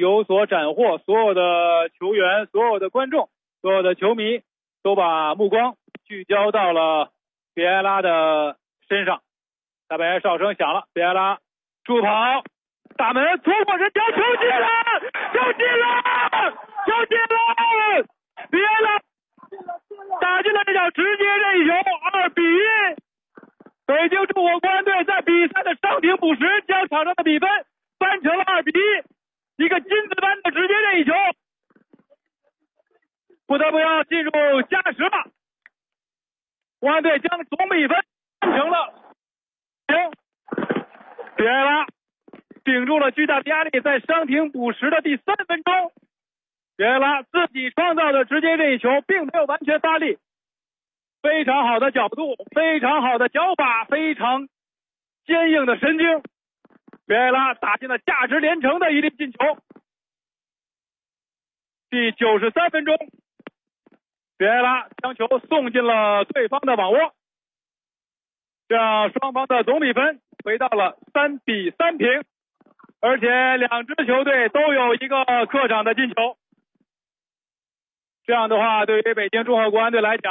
有所斩获，所有的球员、所有的观众、所有的球迷都把目光聚焦到了比埃拉的身上。大本营哨声响了，比埃拉助跑，大门突破人墙，球进了，球进了，球进了！比埃拉打进了这场直接任意球，2比1。北京中国国安队在比赛的伤停补时，将场上的比分扳成了2比1，一个金子般的直接任意球，不得不要进入加时了。国安队将总比分扳成了0。比埃拉顶住了巨大的压力，在伤停补时的第3分钟，比埃拉自己创造的直接任意球并没有完全发力，非常好的角度，非常好的脚法，非常坚硬的神经，比埃拉打进了价值连城的一粒进球。第93分钟，比埃拉将球送进了对方的网窝，这让双方的总比分回到了3比3平，而且2支球队都有一个客场的进球。这样的话，对于北京中赫国安队来讲，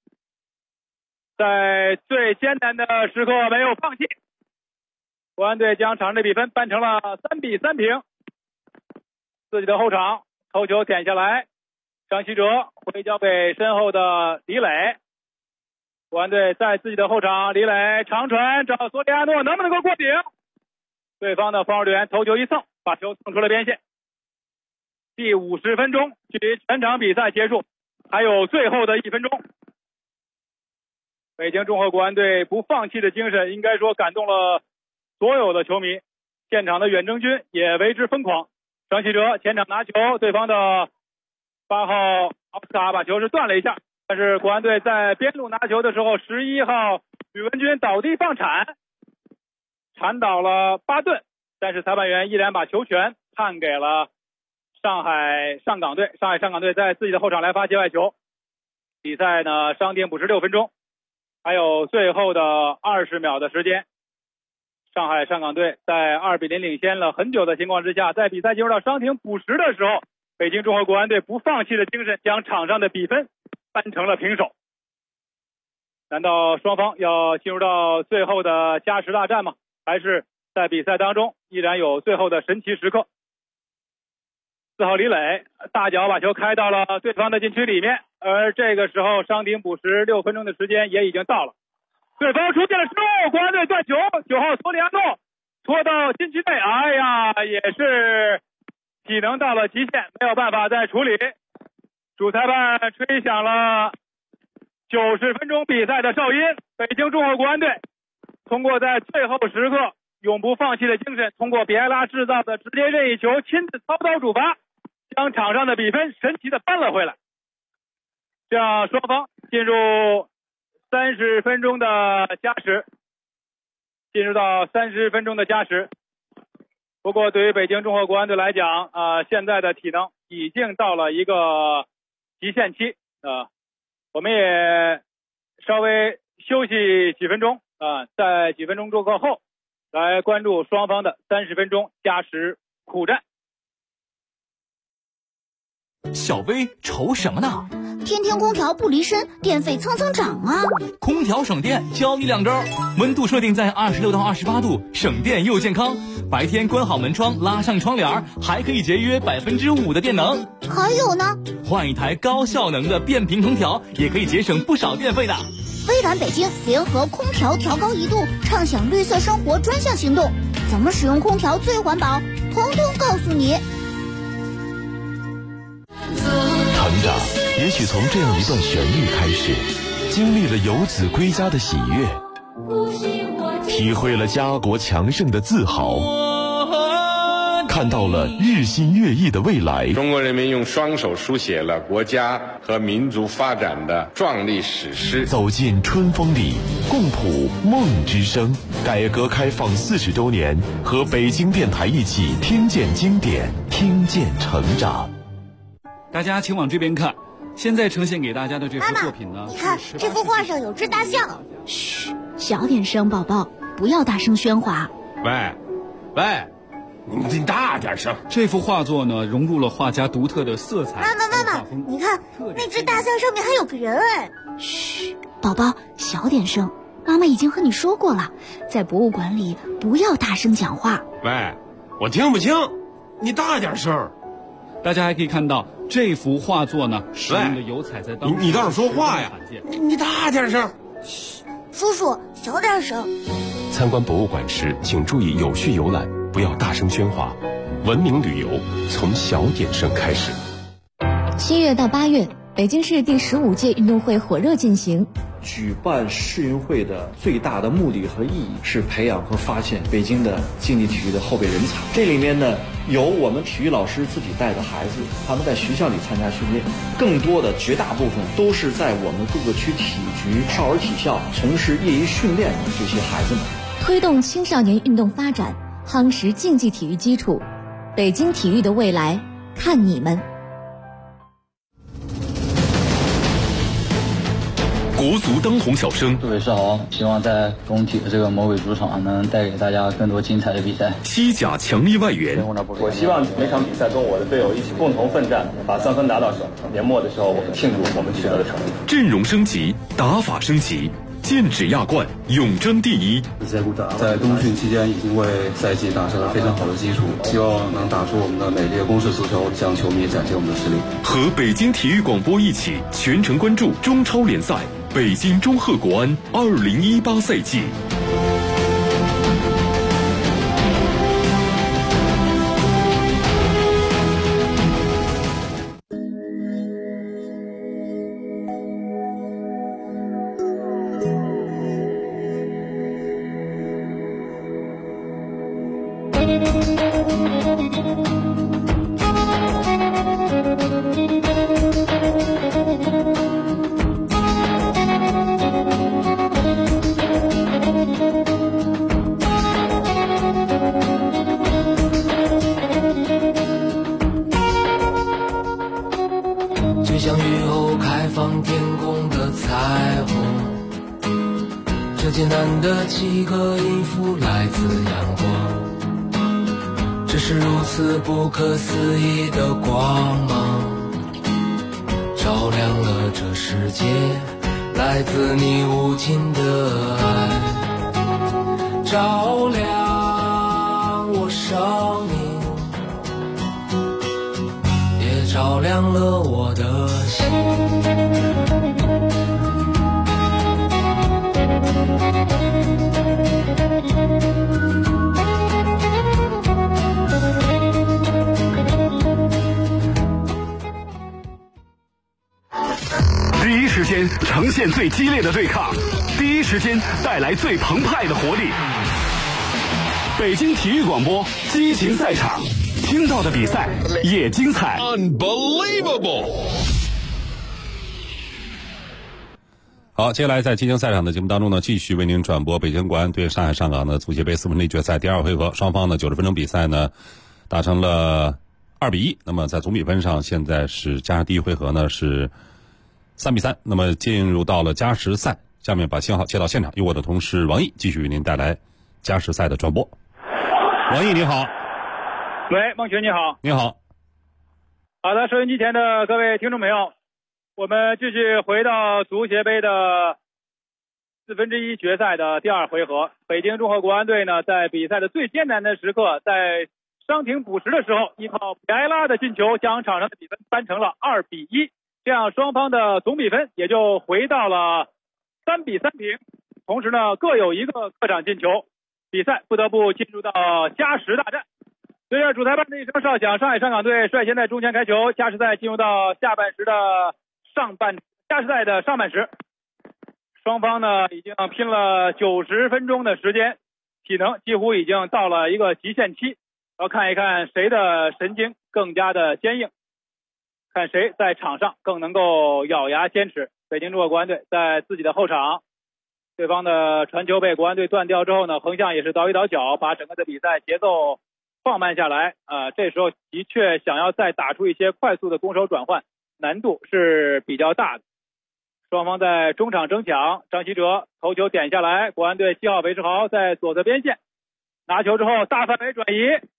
在最艰难的时刻没有放弃，国安队将场内比分扳成了3比3平。自己的后场头球点下来，张稀哲回交给身后的李磊，国安队在自己的后场，李磊长传找索里亚诺，能不能够过顶？对方的防守队员头球一蹭，把球蹭出了边线。第50分钟，距离全场比赛结束还有最后的1分钟。北京中赫国安队不放弃的精神，应该说感动了所有的球迷，现场的远征军也为之疯狂。张稀哲前场拿球，对方的8号奥斯卡把球是断了一下，但是国安队在边路拿球的时候，11号宇文军倒地放铲，铲倒了巴顿，但是裁判员依然把球权判给了上海上港队。上海上港队在自己的后场来发界外球。比赛呢，伤停补时6分钟，还有最后的20秒的时间。上海上港队在2比0领先了很久的情况之下，在比赛进入到伤停补时的时候，北京中赫国安队不放弃的精神将场上的比分扳成了平手。难道双方要进入到最后的加时大战吗？还是在比赛当中依然有最后的神奇时刻？4号李磊大脚把球开到了对方的禁区里面，而这个时候伤停补时6分钟的时间也已经到了。对方出现了失误，国安队断球，9号索里亚诺拖到禁区内，哎呀，也是体能到了极限，没有办法再处理。主裁判吹响了90分钟比赛的哨音，北京中赫国安队通过在最后时刻永不放弃的精神，通过比埃拉制造的直接任意球亲自操刀主罚，将场上的比分神奇的扳了回来，这样双方进入30分钟的加时，进入到30分钟的加时。不过对于北京中赫国安队来讲，现在的体能已经到了一个极限期，我们也稍微休息几分钟，在几分钟过后来关注双方的30分钟加时苦战。 小薇愁什么呢？ 天天空调不离身，电费蹭蹭涨啊！ 空调省电，教你2招：温度设定在26到28度，省电又健康。白天关好门窗，拉上窗帘，还可以节约5%的电能。 还有呢， 换一台高效能的变频空调，也可以节省不少电费的。 微软北京联合空调调高1度，畅享绿色生活专项行动，怎么使用空调最环保，统统告诉你。 成长也许从这样一段旋律开始，经历了游子归家的喜悦，体会了家国强盛的自豪，看到了日新月异的未来。 中国人民用双手书写了国家和民族发展的壮丽史诗。 走进春风里，共谱梦之声。改革开放40周年，和北京电台一起听见经典，听见成长。 大家请往这边看，现在呈现给大家的这幅作品呢， 你看这幅画上有只大象。 嘘，小点声，宝宝，不要大声喧哗。 喂， 你大点声。 这幅画作呢，融入了画家独特的色彩。 妈妈，你看那只大象上面还有个人哎！ 嘘，宝宝，小点声。妈妈已经和你说过了，在博物馆里不要大声讲话。 喂，我听不清，你大点声。 大家还可以看到这幅画作呢，使用的油彩在当你倒是说话呀！你大点声。 嘘，叔叔小点声。 参观博物馆时，请注意有序游览，不要大声喧哗。文明旅游从小点声开始。 7月到8月，北京市第15届运动会火热进行。 举办世运会的最大的目的和意义是培养和发现北京的竞技体育的后备人才。这里面呢，有我们体育老师自己带的孩子，他们在学校里参加训练，更多的绝大部分都是在我们各个区体局、少儿体校从事业余训练的这些孩子们。 推动青少年运动发展，夯实竞技体育基础，北京体育的未来看你们。 国足当红小生， 各位是好，希望在工体的这个魔鬼主场能带给大家更多精彩的比赛。 西甲强力外援， 我希望每场比赛跟我的队友一起共同奋战，把3分拿到手。年末的时候，我们庆祝我们取得的成绩。 阵容升级，打法升级，剑指亚冠，永争第一。 在冬训期间已经为赛季打下了非常好的基础，希望能打出我们的美丽的攻势足球，向球迷展现我们的实力。 和北京体育广播一起全程关注中超联赛。北京中赫国安2018赛季。 像雨后开放天空的彩虹，这艰难的几个音符来自阳光，这是如此不可思议的光芒，照亮了这世界，来自你无尽的爱，照亮我生命，也照亮了我的心。 第一时间呈现最激烈的对抗，第一时间带来最澎湃的活力。北京体育广播激情赛场，听到的比赛也精彩。 Unbelievable！ 好，接下来在激情赛场的节目当中呢，继续为您转播北京国安对上海上港的足协杯4分之一决赛第二回合，双方的90分钟比赛呢打成了2-1。那么在总比分上，现在是加上第一回合呢是3-3。那么进入到了加时赛，下面把信号接到现场，由我的同事王毅继续为您带来加时赛的转播。王毅你好。 喂，孟群你好。 你好。 好的，收音机前的各位听众朋友，我们继续回到足协杯的4分之一决赛的第二回合。北京中赫国安队呢，在比赛的最艰难的时刻，在伤停补时的时候，依靠皮埃拉的进球，将场上的比分扳成了2-1。这样双方的总比分也就回到了3-3平。同时呢，各有一个客场进球，比赛不得不进入到加时大战。随着主裁判的一声哨响，上海上港队率先在中前开球，加时赛进入到加时赛的上半时。双方呢已经拼了90分钟的时间，体能几乎已经到了一个极限期。要看一看谁的神经更加的坚硬，看谁在场上更能够咬牙坚持。北京中赫国安队在自己的后场，对方的传球被国安队断掉之后呢，横向也是倒一倒脚，把整个的比赛节奏放慢下来。这时候的确想要再打出一些快速的攻守转换，难度是比较大的。双方在中场争抢，张稀哲头球点下来，国安队7号韦世豪在左侧边线拿球之后大范围转移，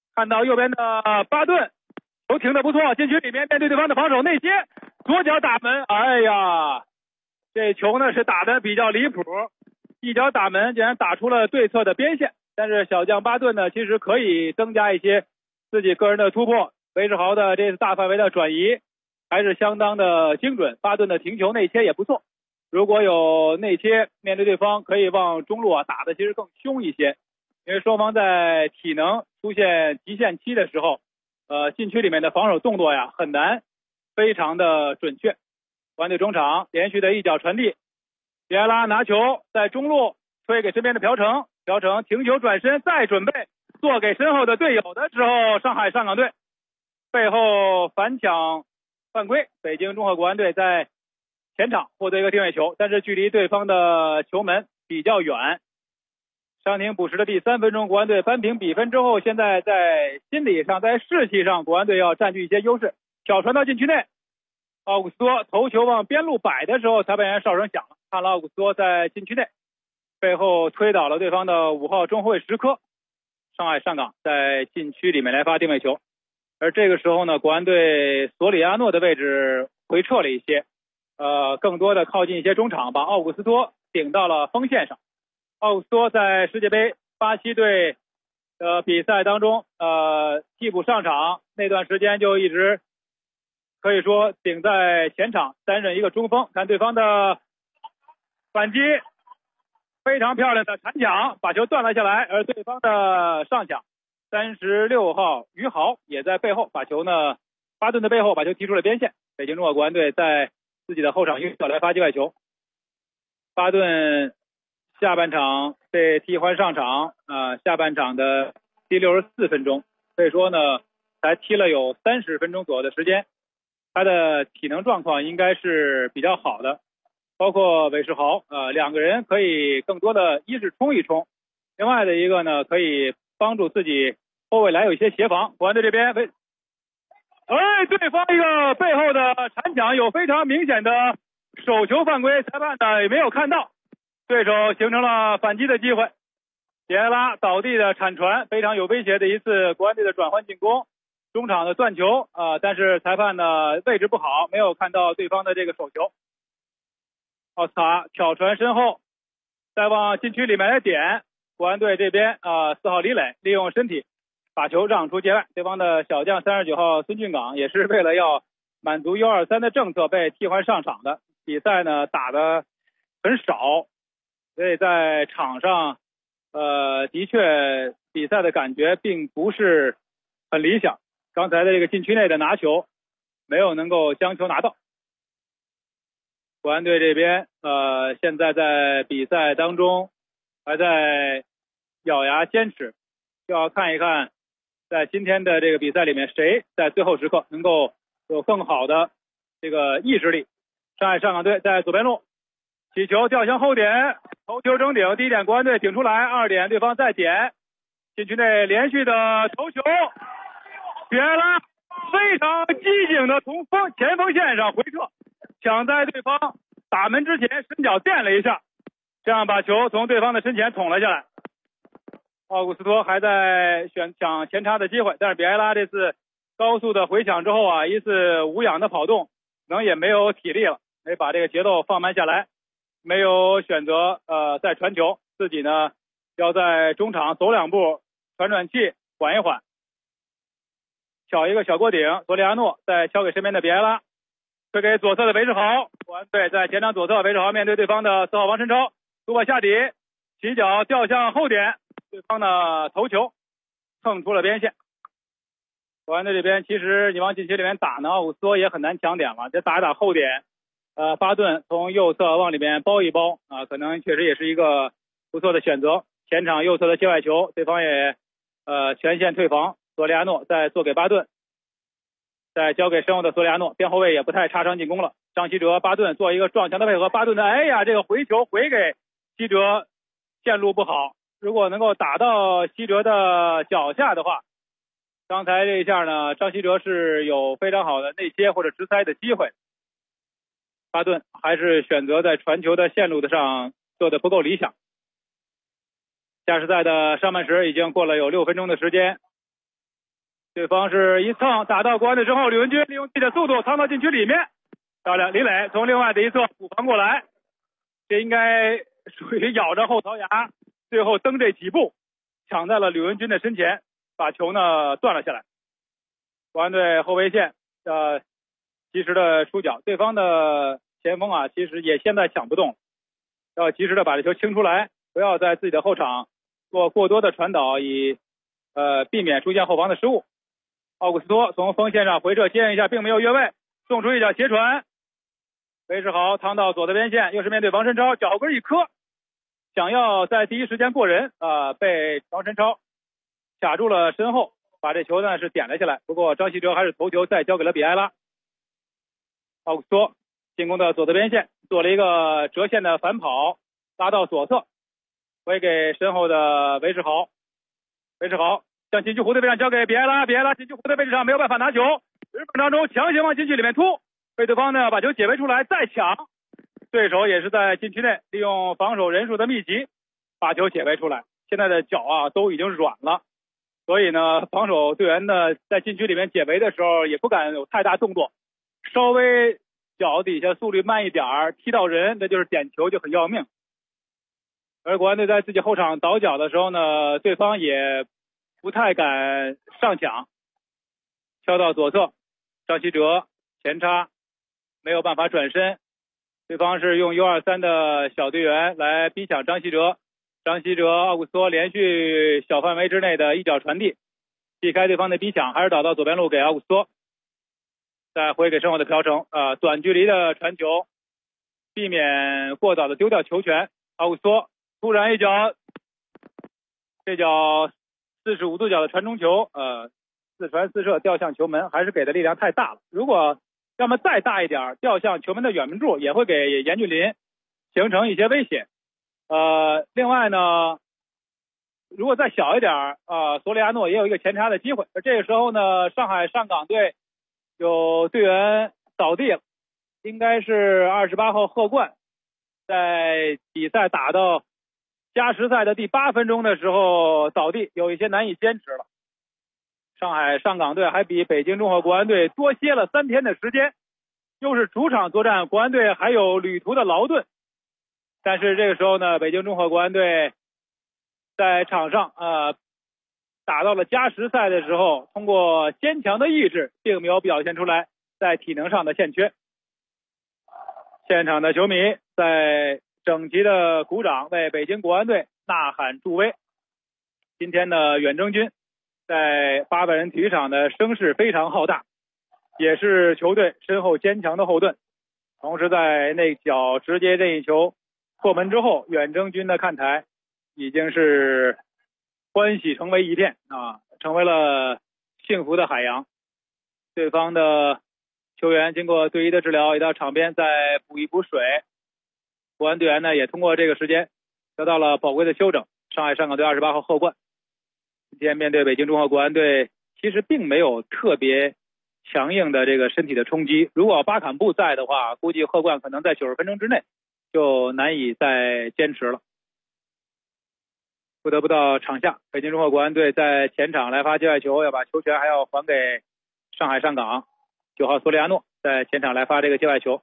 看到右边的巴顿球停得不错，禁区里面面对对方的防守内切，左脚打门，哎呀，这球呢是打得比较离谱，一脚打门竟然打出了对侧的边线。但是小将巴顿呢，其实可以增加一些自己个人的突破，韦世豪的这次大范围的转移还是相当的精准，巴顿的停球内切也不错。如果有内切面对对方，可以往中路打的其实更凶一些，因为双方在体能出现极限期的时候，禁区里面的防守动作呀很难非常的准确。国安队中场连续的一脚传递，比埃拉拿球在中路推给身边的朴成，朴成停球转身，再准备做给身后的队友的时候，上海上港队背后反抢犯规，北京中赫国安队在前场获得一个定位球，但是距离对方的球门比较远。伤停补时的第3分钟，国安队扳平比分之后，现在在心理上在士气上国安队要占据一些优势，挑传到禁区内，奥古斯托头球往边路摆的时候，裁判员哨声响了，看了奥古斯托在禁区内背后推倒了对方的5号中后卫石科，上海上港在禁区里面来发定位球。而这个时候呢，国安队索里亚诺的位置回撤了一些，更多的靠近一些中场，把奥古斯托顶到了锋线上。奥古斯托在世界杯巴西队比赛当中替补上场那段时间就一直可以说顶在前场担任一个中锋，看对方的反击，非常漂亮的铲抢把球断了下来，而对方的上抢36号于豪也在背后把球呢，巴顿的背后把球踢出了边线。北京中赫国安队在自己的后场右脚来发界外球，巴顿下半场被替换上场，下半场的第64分钟，可以说呢才踢了有30分钟左右的时间，他的体能状况应该是比较好的，包括韦世豪两个人可以更多的一是冲一冲，另外的一个呢可以帮助自己后卫来有一些协防。国安队这边对方一个背后的铲抢有非常明显的手球犯规，裁判呢也没有看到，对手形成了反击的机会。比埃拉倒地的铲传，非常有威胁的一次国安队的转换进攻，中场的断球但是裁判呢位置不好，没有看到对方的这个手球。奥斯卡挑传身后，再往禁区里面来点，国安队这边4号李磊利用身体把球让出界外，对方的小将39号孙俊岗也是为了要满足123的政策被替换上场的，比赛呢打得很少，所以在场上的确比赛的感觉并不是很理想，刚才的这个禁区内的拿球没有能够将球拿到。国安队这边现在在比赛当中还在咬牙坚持，就要看一看在今天的这个比赛里面谁在最后时刻能够有更好的这个意志力。上海上港队在左边路起球吊向后点，头球争顶，第一点国安队顶出来，2点对方再点，禁区内连续的头球，比埃拉非常机警的从前锋线上回撤，抢在对方打门之前伸脚垫了一下，这样把球从对方的身前捅了下来。奥古斯托还在抢前插的机会，但是比埃拉这次高速的回抢之后一次无氧的跑动，可能也没有体力了，没把这个节奏放慢下来，没有选择再传球，自己呢要在中场走2步喘喘气缓一缓，挑一个小锅顶，索里亚诺再敲给身边的比埃拉，推给左侧的韦世豪，国安队在前场左侧，韦世豪面对对方的4号王晨超，突破下底起脚吊向后点，对方的头球蹭出了边线。国安队这边其实你往禁区里面打呢，奥古斯托也很难抢点了，这打一打后点巴顿从右侧往里面包一包可能确实也是一个不错的选择。前场右侧的界外球，对方也全线退防，索里亚诺再做给巴顿，再交给身后的索里亚诺，边后卫也不太插上进攻了。张稀哲巴顿做一个撞墙的配合，巴顿的这个回球回给稀哲，线路不好，如果能够打到稀哲的脚下的话，刚才这一下呢张稀哲是有非常好的内切或者直塞的机会，巴顿还是选择在传球的线路上做的不够理想。加时赛的上半时已经过了有6分钟的时间， 对方是一蹭打到国安队之后，吕文君利用自己的速度趟到禁区里面，漂亮！李磊从另外的一侧补防过来，这应该属于咬着后槽牙，最后蹬这几步抢在了吕文君的身前，把球呢断了下来。国安队后卫线及时的出脚，对方的前锋啊其实也现在抢不动，要及时的把这球清出来，不要在自己的后场做过多的传导，以避免出现后防的失误。奥古斯托从锋线上回撤接应一下，并没有越位，送出一脚斜传，韦世豪趟到左的边线，又是面对王申超，脚后跟一磕，想要在第一时间过人被王申超卡住了身后，把这球呢是点了下来。不过张稀哲还是头球再交给了比埃拉。奥古斯托进攻的左的边线做了一个折线的反跑，拉到左侧，回给身后的韦世豪。韦世豪向禁区弧的位置上交给比埃拉，比埃拉禁区弧的位置上没有办法拿球，10分当中强行往禁区里面突，被对方呢把球解围出来再抢，对手也是在禁区内利用防守人数的密集把球解围出来。现在的脚啊都已经软了，所以呢防守队员呢在禁区里面解围的时候也不敢有太大动作，稍微脚底下速率慢一点踢到人，那就是点球就很要命。而国安队在自己后场倒脚的时候呢，对方也不太敢上抢，敲到左侧，张稀哲前插没有办法转身，对方是用 U23 的小队员来逼抢张稀哲，张稀哲奥古斯托连续小范围之内的一脚传递，避开对方的逼抢，还是导到左边路给奥古斯托，再回给身后的朴成，短距离的传球，避免过早的丢掉球权。奥古斯托突然一脚，这脚45度角的传中球，四传四射掉向球门，还是给的力量太大了。如果要么再大一点，掉向球门的远门柱，也会给严俊林形成一些威胁。另外呢，如果再小一点，索里亚诺也有一个前插的机会。而这个时候呢，上海上港队有队员扫地了，应该是28号贺冠，在比赛打到加时赛的第8分钟的时候扫地，有一些难以坚持了。上海上港队还比北京中赫国安队多歇了3天的时间，又是主场作战，国安队还有旅途的劳顿。但是这个时候呢，北京中赫国安队在场上打到了加时赛的时候，通过坚强的意志，并没有表现出来在体能上的欠缺。现场的球迷在整齐的鼓掌，为北京国安队呐喊助威。今天的远征军在800人体育场的声势非常浩大，也是球队身后坚强的后盾。同时在那脚直接任意球破门之后，远征军的看台已经是欢喜成为一片成为了幸福的海洋。对方的球员经过队医的治疗，也到场边再补一补水。国安队员呢也通过这个时间得到了宝贵的休整。上海上港队28号贺冠今天面对北京中赫国安队，其实并没有特别强硬的这个身体的冲击。如果巴坎布在的话，估计贺冠可能在90分钟之内就难以再坚持了。不得不到场下，北京中赫国安队在前场来发界外球，要把球权还要还给上海上港。9号索里亚诺在前场来发这个界外球，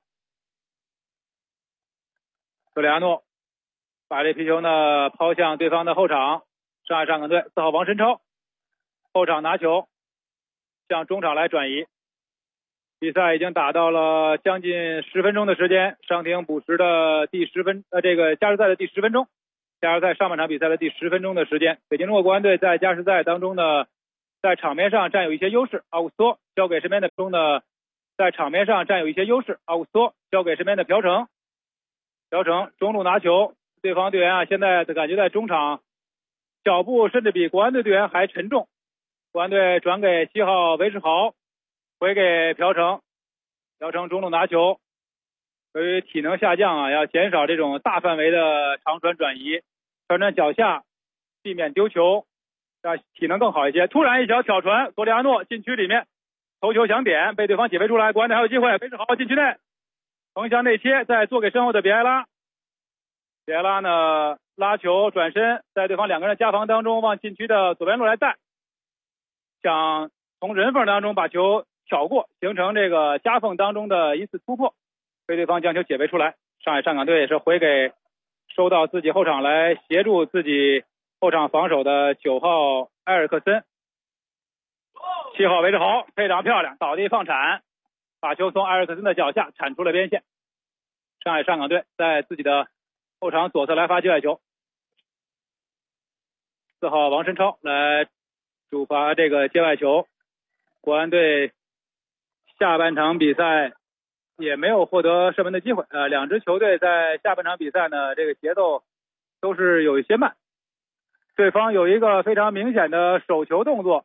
索里亚诺把这皮球呢抛向对方的后场，上海上港队4号王申超后场拿球向中场来转移。比赛已经打到了将近10分钟的时间，伤停补时的这个加时赛的第10分钟，加时赛上半场比赛的第10分钟的时间。北京中赫国安队在加时赛当中呢，在场面上占有一些优势，奥古斯托交给身边的中呢，在场面上占有一些优势，奥古斯托交给身边的朴成，朴成中路拿球，对方队员现在的感觉在中场脚步甚至比国安队队员还沉重。国安队转给7号韦世豪，回给朴成，朴成中路拿球，由于体能下降要减少这种大范围的长传转移，传传脚下，避免丢球，让体能更好一些。突然一脚挑传，索里亚诺禁区里面头球想点，被对方解围出来，国安队还有机会，韦世豪禁区内横向内切，再做给身后的比埃拉。比埃拉呢拉球转身，在对方2个人的夹防当中往禁区的左边路来带，想从人缝当中把球挑过，形成这个夹缝当中的一次突破，被对方将球解围出来。上海上港队也是回给收到自己后场来协助自己后场防守的9号埃尔克森。7号韦志豪配掌漂亮，倒地放铲，把球从埃尔克森的脚下铲出了边线。上海上港队在自己的后场左侧来发界外球。4号王申超来主罚这个界外球。国安队下半场比赛也没有获得射门的机会，两支球队在下半场比赛呢，这个节奏都是有一些慢。对方有一个非常明显的手球动作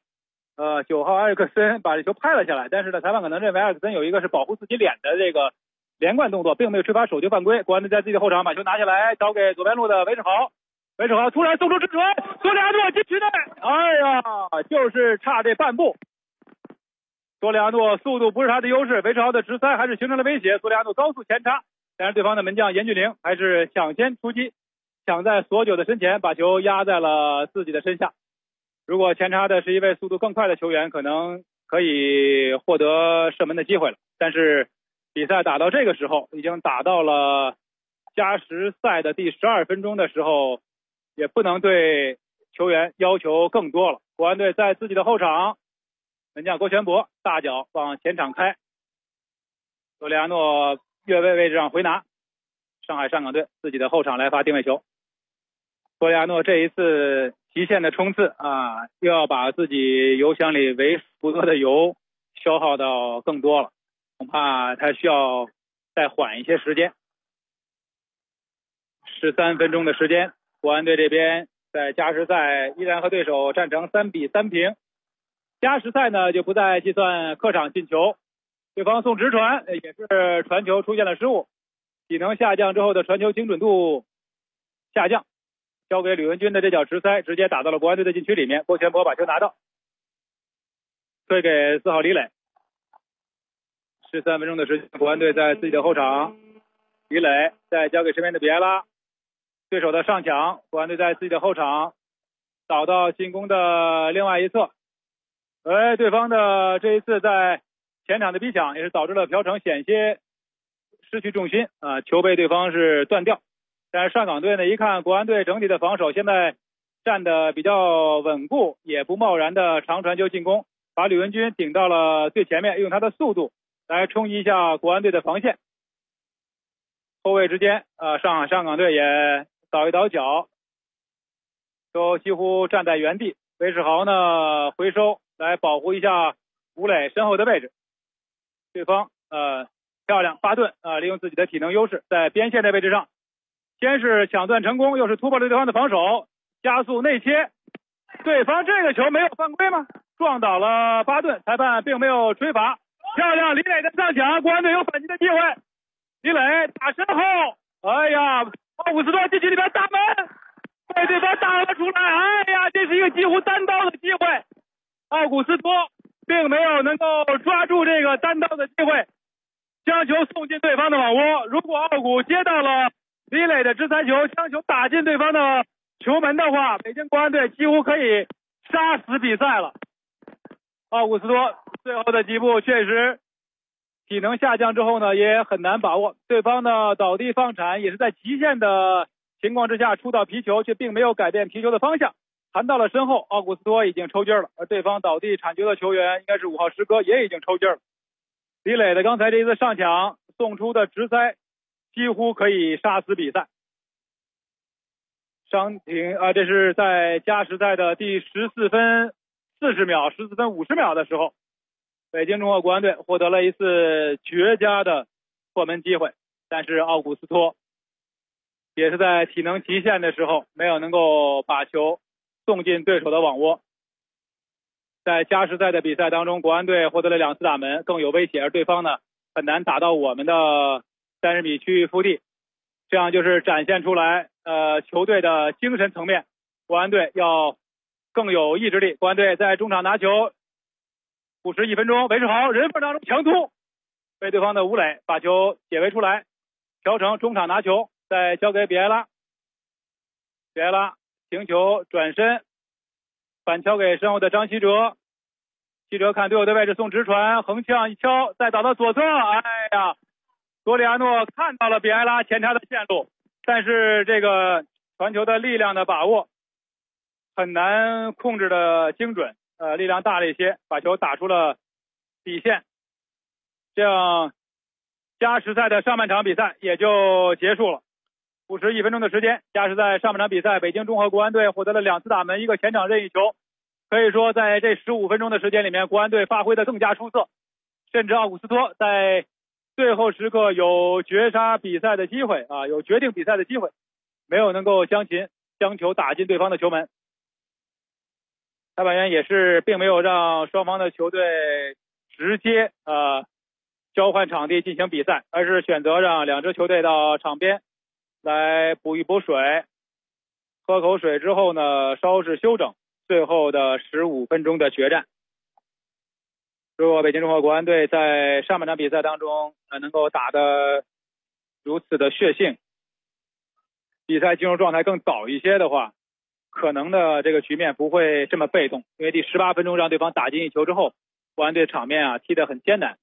，9号埃尔克森把这球拍了下来，但是呢，裁判可能认为埃尔克森有一个是保护自己脸的这个连贯动作，并没有吹罚手球犯规。国安队在自己的后场把球拿下来，交给左边路的韦志豪。韦志豪突然送出直传，索里亚诺禁区内，哎呀，就是差这半步。索里亚诺速度不是他的优势，韦志豪的直塞还是形成了威胁，索里亚诺高速前插，但是对方的门将严俊凌还是抢先出击，抢在索九的身前，把球压在了自己的身下。如果前插的是一位速度更快的球员，可能可以获得射门的机会了。但是比赛打到这个时候，已经打到了加时赛的第12分钟的时候，也不能对球员要求更多了。国安队在自己的后场，门将郭全博大脚往前场开，索里亚诺越位位置上回拿，上海上港队自己的后场来发定位球。索里亚诺这一次极限的冲刺又要把自己油箱里为数不多的油消耗到更多了，恐怕他需要再缓一些时间。13分钟的时间，国安队这边在加时赛依然和对手战成3-3平。加时赛呢就不再计算客场进球，对方送直传也是传球出现了失误，体能下降之后的传球精准度下降，交给吕文君的这脚直塞直接打到了国安队的禁区里面，郭全博把球拿到，推给4号李磊。13分钟的时间，国安队在自己的后场，李磊再交给身边的比埃拉，对手的上抢，国安队在自己的后场导到进攻的另外一侧。对方的这一次在前场的逼抢也是导致了朴成险些失去重心球被对方是断掉。但是上港队呢，一看国安队整体的防守现在站得比较稳固，也不贸然的长传球进攻，把吕文君顶到了最前面，用他的速度来冲击一下国安队的防线。后卫之间上港队也倒一倒脚，都几乎站在原地。韦世豪呢回收来保护一下吴磊身后的位置。对方漂亮，巴顿利用自己的体能优势，在边线的位置上先是抢断成功，又是突破了对方的防守，加速内切。对方这个球没有犯规吗？撞倒了巴顿，裁判并没有吹罚。漂亮，李磊的上抢，国安队有反击的机会。李磊打身后，哎呀，奥古斯托禁区里边打门，被对方打了出来。哎呀，这是一个几乎单刀的机会，奥古斯托并没有能够抓住这个单刀的机会，将球送进对方的网窝。如果奥古接到了李磊的直塞球，将球打进对方的球门的话，北京国安队几乎可以杀死比赛了。奥古斯托最后的几步确实体能下降之后呢，也很难把握。对方呢倒地放铲，也是在极限的情况之下出到皮球，却并没有改变皮球的方向，弹到了身后。奥古斯托已经抽筋了，而对方倒地铲球的球员应该是5号石哥，也已经抽筋了。李磊的刚才这一次上抢送出的直塞几乎可以杀死比赛。伤停这是在加时赛的第14分40秒、14分50秒的时候，北京中赫国安队获得了一次绝佳的破门机会，但是奥古斯托也是在体能极限的时候没有能够把球送进对手的网窝。在加时赛的比赛当中，国安队获得了2次打门，更有威胁，而对方呢很难打到我们的30米区域腹地，这样就是展现出来球队的精神层面，国安队要更有意志力。国安队在中场拿球，51分钟，韦世豪人缝当中强突，被对方的吴磊把球解围出来。朴成中场拿球，再交给比埃拉，比埃拉停球转身反敲给身后的张稀哲， 记者看队友的位置送直传，横向一敲，再倒到左侧，哎呀，索里亚诺看到了比埃拉前插的线路，但是这个传球的力量的把握很难控制的精准，力量大了一些，把球打出了底线。这样加时赛的上半场比赛也就结束了。51分钟的时间，加时赛上半场比赛，北京中赫国安队获得了2次打门，一个前场任意球。可以说在这15分钟的时间里面，国安队发挥的更加出色，甚至奥古斯托在最后时刻有绝杀比赛的机会有决定比赛的机会，没有能够将球打进对方的球门。裁判员也是并没有让双方的球队直接交换场地进行比赛，而是选择让两支球队到场边来补一补水，喝口水之后呢稍事休整，最后的15分钟的决战。如果北京中赫国安队在上半场比赛当中能够打得如此的血性，比赛进入状态更早一些的话，可能的这个局面不会这么被动，因为第18分钟让对方打进一球之后，国安队场面踢得很艰难。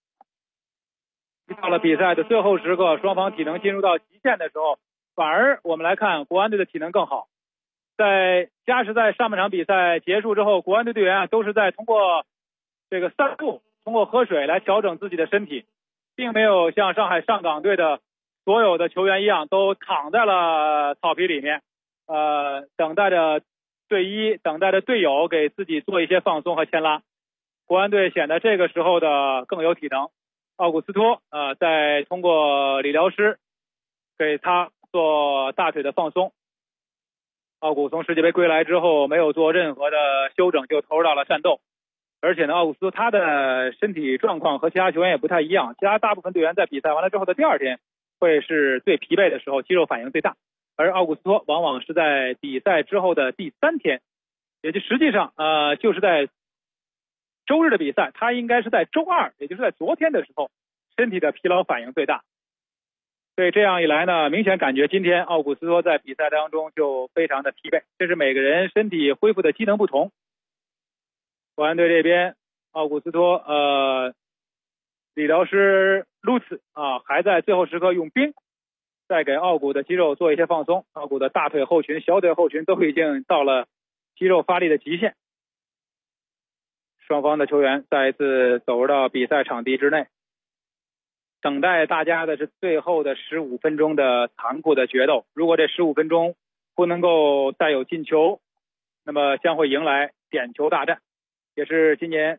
到了比赛的最后时刻，双方体能进入到极限的时候，反而我们来看国安队的体能更好。在加时赛上半场比赛结束之后，国安队队员都是在通过这个散步，通过喝水来调整自己的身体，并没有像上海上港队的所有的球员一样都躺在了草皮里面，等待着队医，等待着队友给自己做一些放松和牵拉。国安队显得这个时候的更有体能。奥古斯托再通过理疗师给他做大腿的放松。奥古从世界杯归来之后没有做任何的休整就投入到了战斗，而且呢，奥古斯托他的身体状况和其他球员也不太一样，其他大部分队员在比赛完了之后的第2天会是最疲惫的时候，肌肉反应最大，而奥古斯托往往是在比赛之后的第3天，也就实际上就是在周日的比赛，他应该是在周2，也就是在昨天的时候，身体的疲劳反应最大。所以这样一来呢，明显感觉今天奥古斯托在比赛当中就非常的疲惫，这是每个人身体恢复的机能不同。国安队这边，奥古斯托理疗师卢茨还在最后时刻用冰再给奥古的肌肉做一些放松，奥古的大腿后群、小腿后群都已经到了肌肉发力的极限。双方的球员再一次走入到比赛场地之内，等待大家的是最后的15分钟的残酷的决斗。如果这15分钟不能够再有进球，那么将会迎来点球大战，也是今年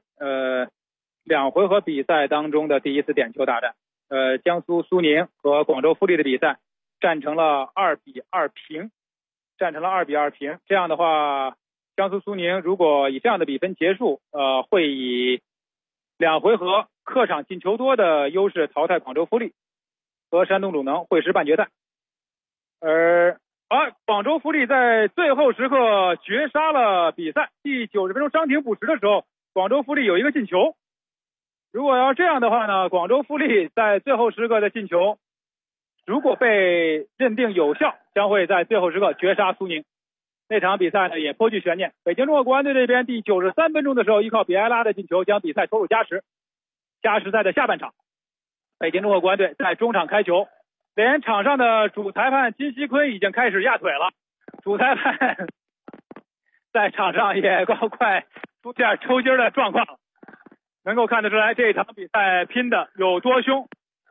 2回合比赛当中的第一次点球大战。江苏苏宁和广州富力的比赛战成了2-2平，这样的话，江苏苏宁如果以这样的比分结束，会以2回合客场进球多的优势淘汰广州富力，和山东鲁能会师半决赛。而广州富力在最后时刻绝杀了比赛，第90分钟伤停补时的时候，广州富力有一个进球。如果要这样的话呢，广州富力在最后时刻的进球如果被认定有效，将会在最后时刻绝杀苏宁。那场比赛呢也颇具悬念，北京中赫国安队这边第93分钟的时候，依靠比埃拉的进球将比赛拖入加时。加时赛的下半场，北京中赫国安队在中场开球，连场上的主裁判金锡坤已经开始压腿了，主裁判在场上也快出现抽筋的状况，能够看得出来这场比赛拼的有多凶。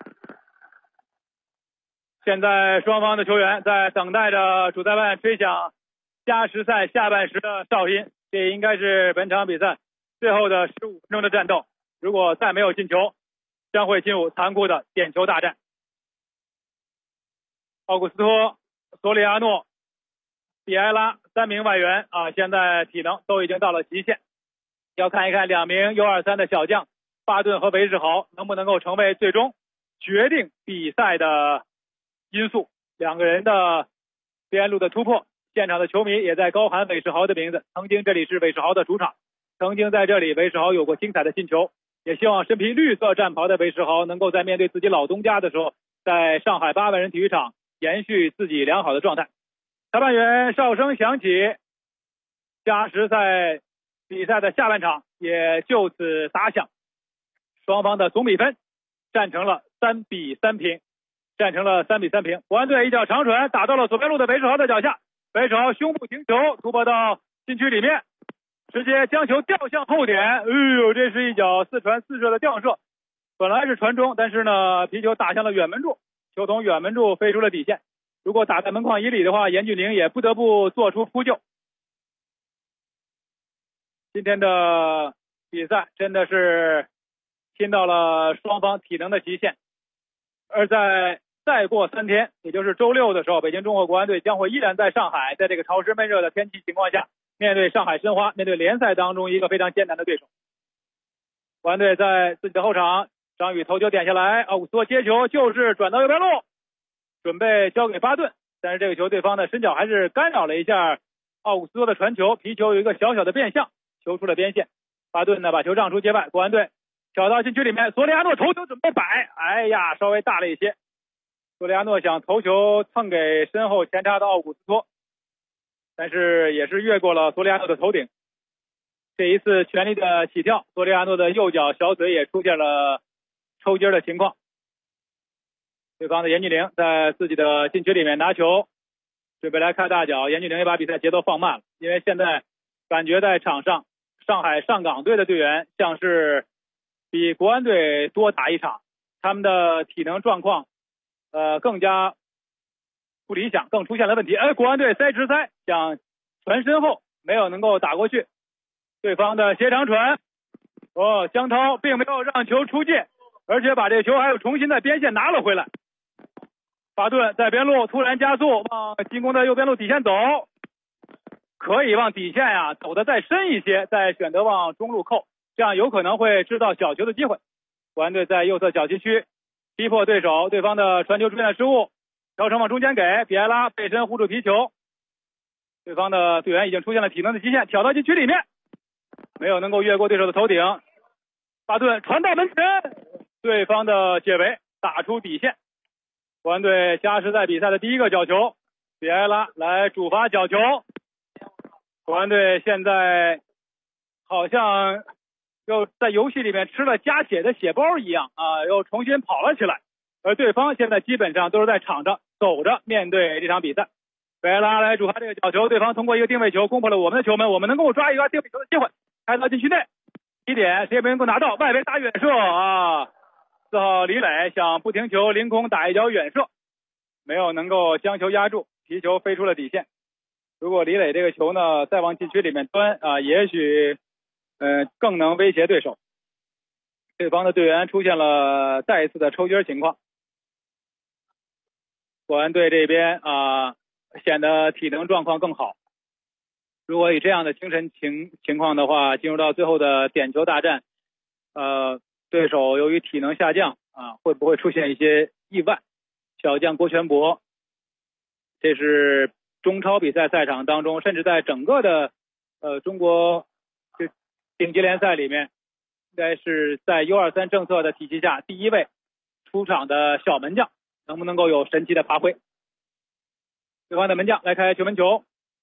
现在双方的球员在等待着主裁判吹响加时赛下半时的哨音，这应该是本场比赛最后的15分钟的战斗。如果再没有进球，将会进入残酷的点球大战。奥古斯托、索里亚诺、比埃拉3名外援现在体能都已经到了极限，要看一看2名 U23 的小将巴顿和韦世豪能不能够成为最终决定比赛的因素。2个人的边路的突破，现场的球迷也在高喊韦世豪的名字。曾经这里是韦世豪的主场，曾经在这里韦世豪有过精彩的进球，也希望身披绿色战袍的韦世豪能够在面对自己老东家的时候，在上海8万人体育场延续自己良好的状态。裁判员哨声响起，加时赛比赛的下半场也就此打响，双方的总比分战成了3比3平，国安队一脚长传打到了左边路的韦世豪的脚下，韦世豪胸部停球突破到禁区里面，直接将球吊向后点。哎呦，这是一脚4传4射的吊射，本来是传中，但是呢皮球打向了远门柱，球从远门柱飞出了底线。如果打在门框以里的话，严俊凌也不得不做出扑救。今天的比赛真的是拼到了双方体能的极限，而再过3天，也就是周6的时候，北京中赫国安队将会依然在上海，在这个潮湿闷热的天气情况下，面对上海申花，面对联赛当中一个非常艰难的对手。国安队在自己的后场，张宇头球点下来，奥古斯托接球就是转到右边路，准备交给巴顿，但是这个球对方的伸脚还是干扰了一下奥古斯托的传球，皮球有一个小小的变向，球出了边线。巴顿呢把球让出界外，国安队挑到禁区里面，索里亚诺头球准备摆，哎呀，稍微大了一些。索里亚诺想头球蹭给身后前插的奥古斯托，但是也是越过了索里亚诺的头顶。这一次全力的起跳，索里亚诺的右脚小腿也出现了抽筋的情况。对方的严俊凌在自己的禁区里面拿球，准备来开大脚，严俊凌也把比赛节奏放慢了，因为现在感觉在场上上海上港队的队员像是比国安队多打一场，他们的体能状况更加不理想，更出现了问题。国安队塞直塞想传身后没有能够打过去，对方的斜长传，江涛并没有让球出界，而且把这个球还有重新在边线拿了回来。巴顿在边路突然加速往进攻的右边路底线走，可以往底线走得再深一些，再选择往中路扣，这样有可能会制造小球的机会。国安队在右侧小禁区逼迫对手，对方的传球出现了失误，调成往中间给比埃拉背身护住皮球，对方的队员已经出现了体能的极限，挑到禁区里面，没有能够越过对手的头顶。巴顿传到门前，对方的解围打出底线。国安队加时赛比赛的第一个角球，比埃拉来主罚角球。国安队现在好像又在游戏里面吃了加血的血包一样又重新跑了起来，而对方现在基本上都是在场上走着面对这场比赛。比埃拉来主罚这个角球，对方通过一个定位球攻破了我们的球门，我们能够抓一个定位球的机会，开到禁区内，起点谁也没能够拿到，外围打远射4号李磊想不停球凌空打一脚远射，没有能够将球压住，皮球飞出了底线。如果李磊这个球呢再往禁区里面端也许更能威胁对手。对方的队员出现了再一次的抽筋情况，国安队这边显得体能状况更好。如果以这样的精神情况的话，进入到最后的点球大战，对手由于体能下降会不会出现一些意外？小将郭全博，这是中超比赛赛场当中，甚至在整个的中国顶级联赛里面，应该是在 U23 政策的体系下第一位出场的小门将，能不能够有神奇的发挥？对方的门将来开球门球，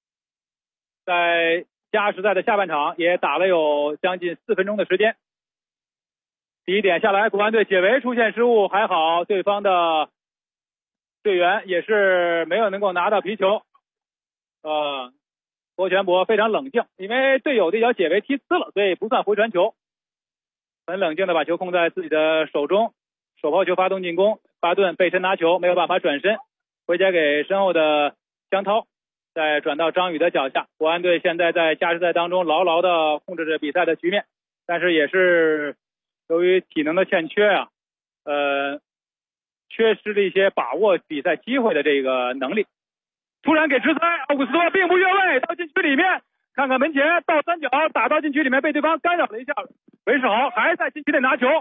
在加时赛的下半场也打了有将近4分钟的时间。第一点下来，国安队解围出现失误，还好对方的队员也是没有能够拿到皮球。郭全博非常冷静，因为队友的一脚解围踢呲了，所以不算回传球，很冷静的把球控在自己的手中，手抛球发动进攻。巴顿背身拿球，没有办法转身，回接给身后的江涛，再转到张宇的脚下。国安队现在在加时赛当中牢牢的控制着比赛的局面，但是也是由于体能的欠缺缺失了一些把握比赛机会的这个能力。突然给直塞，奥古斯托并不越位，到禁区里面，看看门前倒三角打到禁区里面，被对方干扰了一下。韦世豪还在禁区内拿球，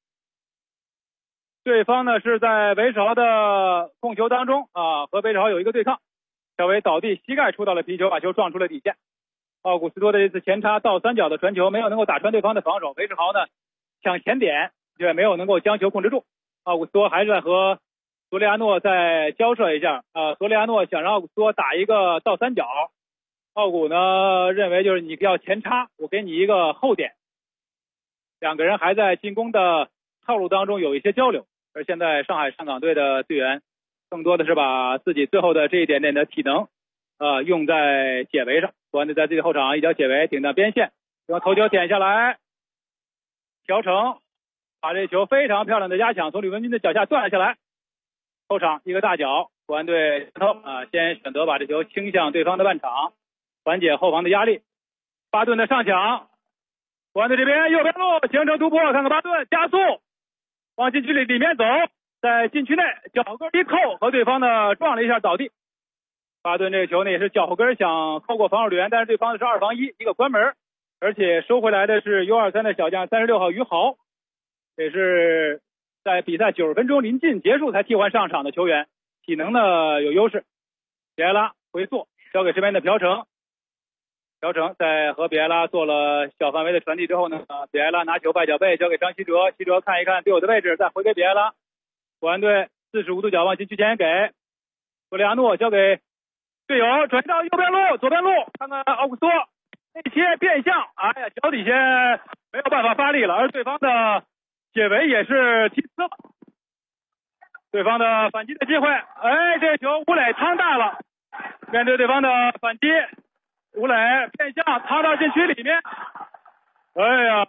对方呢是在韦世豪的控球当中和韦世豪有一个对抗，小韦倒地，膝盖触到了皮球，把球撞出了底线。奥古斯托的这次前插倒三角的传球没有能够打穿对方的防守，韦世豪呢抢前点却没有能够将球控制住。奥古斯托还是在和索里亚诺再交涉一下索里亚诺想让奥古斯托打一个倒三角， 奥古呢认为就是你要前插，我给你一个后点。两个人还在进攻的套路当中有一些交流，而现在上海上港队的队员更多的是把自己最后的这一点点的体能用在解围上。国安队在自己后场一脚解围顶到边线，用头球点下来，调成把这球非常漂亮的压抢从吕文君的脚下断了下来。后场一个大脚，国安队先选择把这球倾向对方的半场，缓解后防的压力。巴顿的上抢，国安队这边右边路形成突破，看看巴顿加速往禁区里面走，在禁区内脚跟一扣和对方呢撞了一下倒地。巴顿这个球呢也是脚后跟想扣过防守队员，但是对方的是2防1，一个关门，而且收回来的是 U23 的小将36号于豪，也是在比赛90分钟临近结束才替换上场的球员，体能呢有优势。比埃拉回溯交给这边的朴成，朴成在和比埃拉做了小范围的传递之后呢，比埃拉拿球外脚背交给张稀哲，稀哲看一看队友的位置，再回给比埃拉。国安队45度角往禁区前给布里亚诺，交给队友转移到右边路左边路，看看奥古斯托内切变向，哎呀脚底下没有办法发力了，而对方的解围也是提词了。对方的反击的机会，哎，这球吴磊趟大了，面对对方的反击，吴磊变向趟到禁区里面，哎呀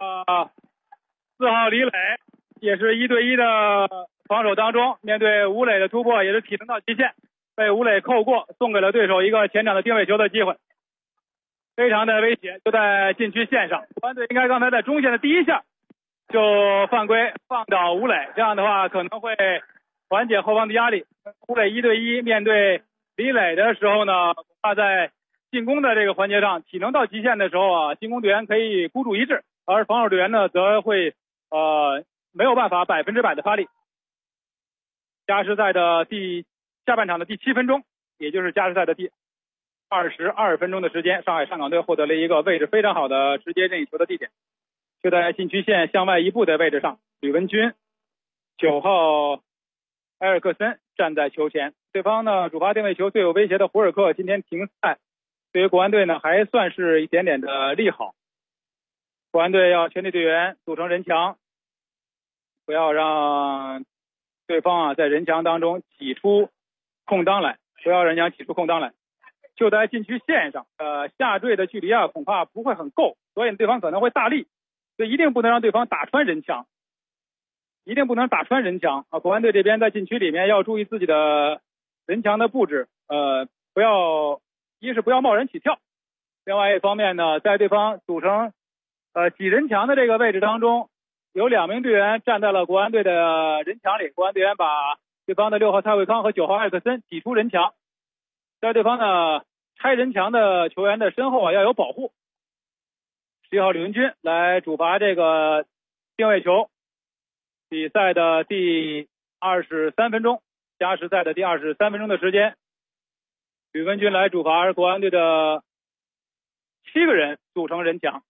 ，4号李磊也是1对1的防守当中，面对吴磊的突破也是体能到极限，被吴磊扣过，送给了对手一个前场的定位球的机会，非常的危险，就在禁区线上。国安队应该刚才在中线的第一下就犯规放倒吴磊，这样的话可能会缓解后方的压力。吴磊1对1面对李磊的时候呢，他在进攻的这个环节上体能到极限的时候进攻队员可以孤注一掷，而防守队员呢则会没有办法100%的发力。加时赛的下半场的第7分钟，也就是加时赛的第22分钟的时间，上海上港队获得了一个位置非常好的直接任意球的地点，就在禁区线向外1步的位置上，吕文君9号埃尔克森站在球前，对方呢主罚定位球最有威胁的胡尔克今天停赛，对于国安队呢还算是一点点的利好。国安队要全体队员组成人墙，不要让对方在人墙当中挤出空当来，就在禁区线上下坠的距离恐怕不会很够，所以对方可能会大力，所以一定不能让对方打穿人墙，国安队这边在禁区里面要注意自己的人墙的布置，一是不要贸然起跳，另外一方面呢，在对方组成挤人墙的这个位置当中，有2名队员站在了国安队的人墙里，国安队员把对方的6号蔡慧康和9号艾克森挤出人墙，在对方的拆人墙的球员的身后要有保护。11号李文君来主罚这个定位球，比赛的第23分钟，加时赛的第23分钟的时间，吕文君来主罚，而国安队的7个人组成人墙，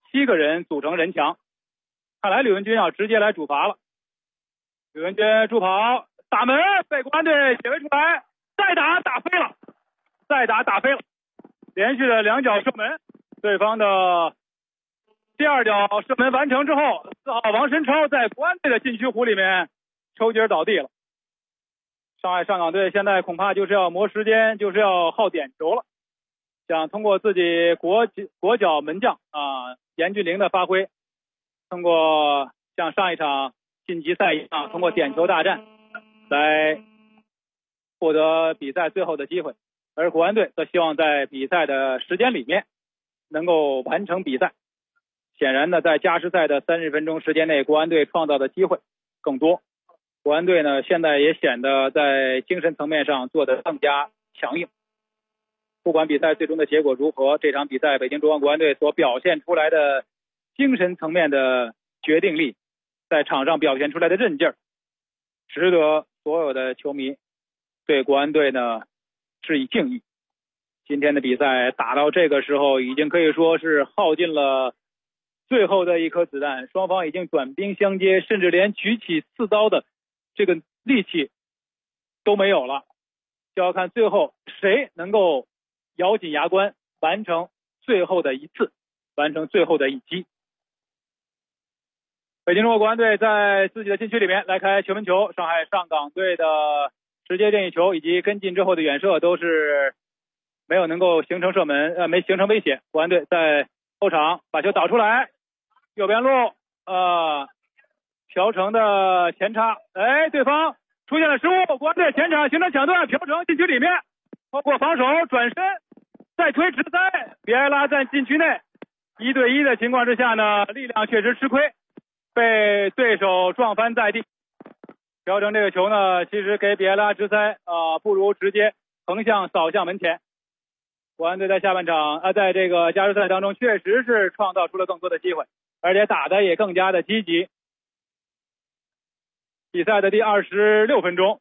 看来吕文君要直接来主罚了。吕文君助跑打门，被国安队解围出来，再打飞了，连续的2脚射门，对方的第2脚射门完成之后，4号王申超在国安队的禁区弧里面抽筋倒地了。上海上港队现在恐怕就是要磨时间，就是要耗点球了，想通过自己国脚门将严俊凌的发挥，通过像上一场晋级赛一样，通过点球大战来获得比赛最后的机会，而国安队则希望在比赛的时间里面能够完成比赛。显然呢，在加时赛的30分钟时间内，国安队创造的机会更多。国安队呢，现在也显得在精神层面上做得更加强硬。不管比赛最终的结果如何，这场比赛北京中央国安队所表现出来的精神层面的决定力，在场上表现出来的韧劲儿，值得所有的球迷对国安队呢致以敬意。今天的比赛打到这个时候，已经可以说是耗尽了最后的一颗子弹，双方已经短兵相接，甚至连举起刺刀的这个力气都没有了，就要看最后谁能够咬紧牙关完成最后的一次，完成最后的一击。北京中国国安队在自己的禁区里面来开球门球，上海上港队的直接任意球以及跟进之后的远射都是没有能够形成射门，没形成威胁。国安队在后场把球导出来，右边路朴成的前插，对方出现了失误，国安队前场形成抢断，朴成禁区里面包括防守转身再推直塞，比埃拉在禁区内1对1的情况之下呢，力量确实吃亏，被对手撞翻在地。朴成这个球呢，其实给比埃拉直塞不如直接横向扫向门前。国安队在下半场在这个加时赛当中确实是创造出了更多的机会，而且打得也更加的积极。比赛的第26分钟，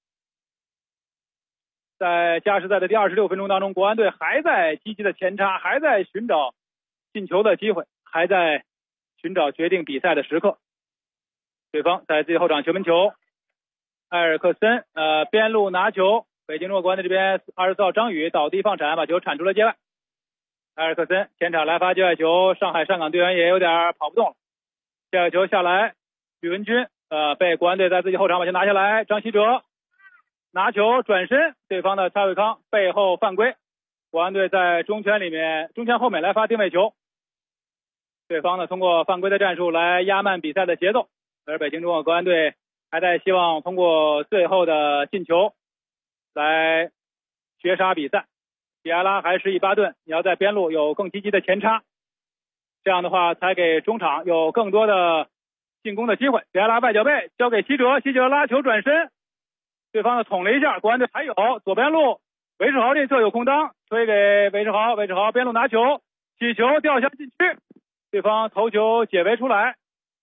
在加时赛的第26分钟当中，国安队还在积极的前插，还在寻找进球的机会，还在寻找决定比赛的时刻。对方在自己后场球门球，埃尔克森边路拿球，北京中国国安队这边24号张宇倒地放铲，把球铲出了界外。埃尔克森前场来发界外球，上海上港队员也有点跑不动了。界外球下来，吕文君被国安队在自己后场把球拿下来，张稀哲拿球转身，对方的蔡伟康背后犯规，国安队在中圈后面来发定位球，对方呢通过犯规的战术来压慢比赛的节奏，而北京中国国安队还在希望通过最后的进球来绝杀比赛。比埃拉还是以巴顿，你要在边路有更积极的前插，这样的话才给中场有更多的进攻的机会。比埃拉外脚背交给希哲，希哲拉球转身，对方的捅了一下，国安队还有左边路韦世豪这侧有空当，推给韦世豪，韦世豪边路拿球，起球掉向禁区，对方头球解围出来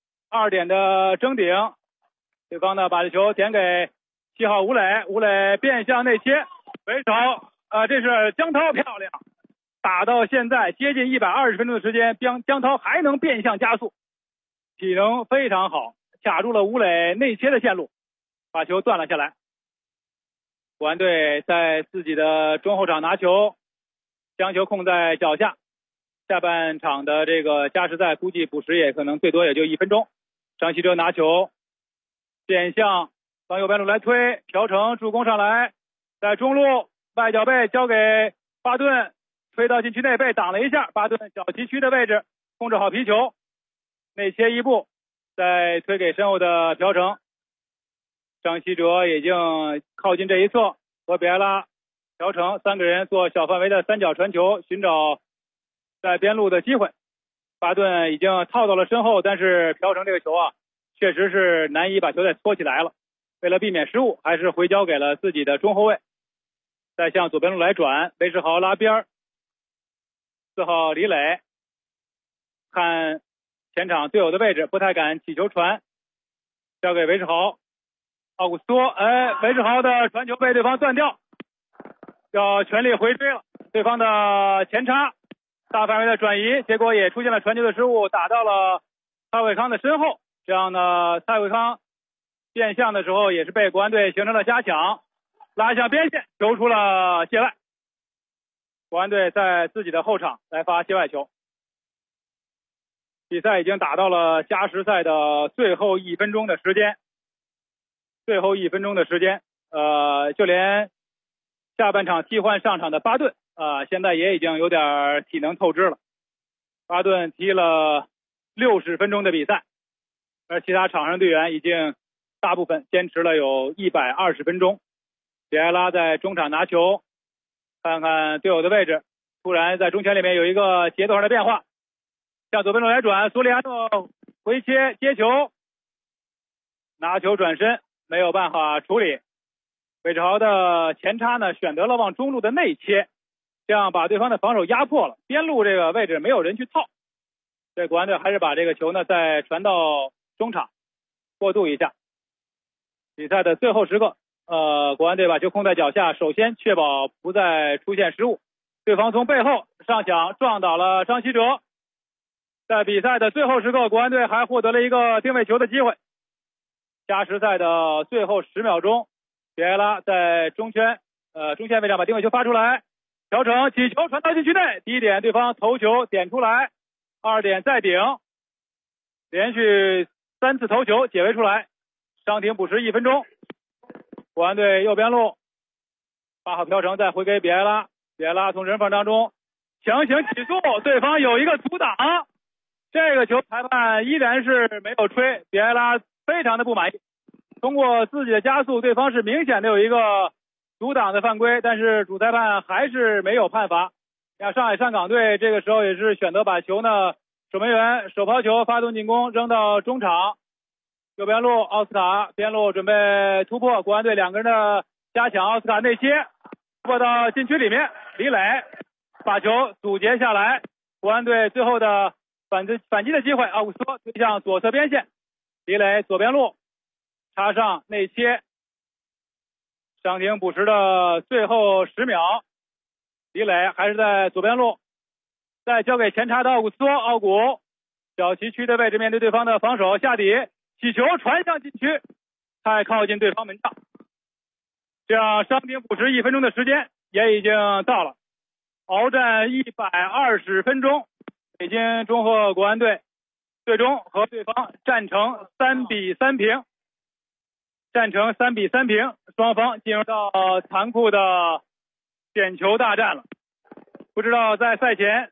，2点的争顶，对方呢把这球点给7号吴磊，吴磊变向内切，韦世豪这是江涛漂亮，打到现在接近120分钟的时间，江涛还能变向加速，体能非常好，卡住了吴磊内切的线路，把球断了下来。国安队在自己的中后场拿球，将球控在脚下，下半场的这个加时赛估计补时也可能最多也就1分钟。张稀哲拿球变向往右边路来推，朴成助攻上来，在中路外脚背交给巴顿，推到禁区内被挡了一下，巴顿小旗区的位置控制好皮球，内切一步，再推给身后的朴成，张稀哲已经靠近这一侧，和比埃拉、朴成3个人做小范围的3角传球，寻找在边路的机会。巴顿已经套到了身后，但是朴成这个球确实是难以把球再搓起来了，为了避免失误，还是回交给了自己的中后卫，再向左边路来转，韦世豪拉边，4号李磊看前场队友的位置，不太敢起球传，交给韦世豪，奥古斯托，韦世豪的传球被对方断掉，要全力回追了，对方的前插大范围的转移，结果也出现了传球的失误，打到了蔡伟康的身后，这样呢蔡伟康变向的时候也是被国安队形成了加强，拉向边线，球出了界外。国安队在自己的后场来发界外球。比赛已经打到了加时赛的最后1分钟的时间，就连下半场替换上场的巴顿现在也已经有点体能透支了。巴顿踢了60分钟的比赛，而其他场上队员已经大部分坚持了有120分钟。比埃拉在中场拿球，看看队友的位置，突然在中圈里面有一个节奏上的变化，向左边路来转，苏利安诺回切接球，拿球转身没有办法处理，韦世豪的前插呢选择了往中路的内切，这样把对方的防守压迫了，边路这个位置没有人去套，所以国安队还是把这个球呢再传到中场过渡一下。比赛的最后时刻国安队把球控在脚下，首先确保不再出现失误，对方从背后上抢撞倒了张稀哲，在比赛的最后时刻，国安队还获得了一个定位球的机会。加时赛的最后10秒钟，比埃拉在中线位置上把定位球发出来， 调整起球传到禁区内，第一点对方头球点出来，2点再顶，连续3次头球解围出来，伤停补时1分钟。国安队右边路8号朴成再回给比埃拉，比埃拉从人缝当中强行起速，对方有一个阻挡，这个球裁判依然是没有吹，比埃拉非常的不满意。通过自己的加速，对方是明显的有一个阻挡的犯规，但是主裁判还是没有判罚。像上海上港队这个时候也是选择把球呢，守门员手抛球发动进攻，扔到中场。右边路奥斯卡边路准备突破，国安队2个人的加强，奥斯卡内切突破到禁区里面，李磊把球阻截下来。国安队最后的反击的机会，奥古斯托推向左侧边线，李磊左边路插上内切，伤停补时的最后10秒，李磊还是在左边路，再交给前插的奥古斯托，奥古小旗区的位置面对对方的防守，下底起球传向禁区，太靠近对方门将，这样伤停补时1分钟的时间也已经到了，鏖战120分钟，北京中赫国安队最终和对方战成3比3平，双方进入到残酷的点球大战了。不知道在赛前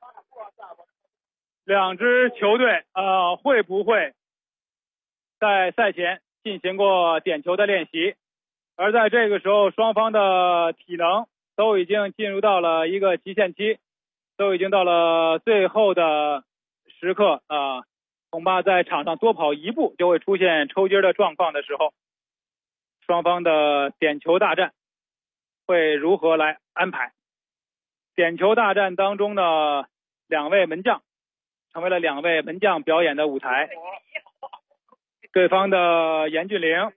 2支球队会不会在赛前进行过点球的练习，而在这个时候双方的体能都已经进入到了一个极限期，都已经到了最后的时刻恐怕在场上多跑1步就会出现抽筋的状况的时候，双方的点球大战会如何来安排。点球大战当中的2位门将成为了2位门将表演的舞台，对方的严俊凌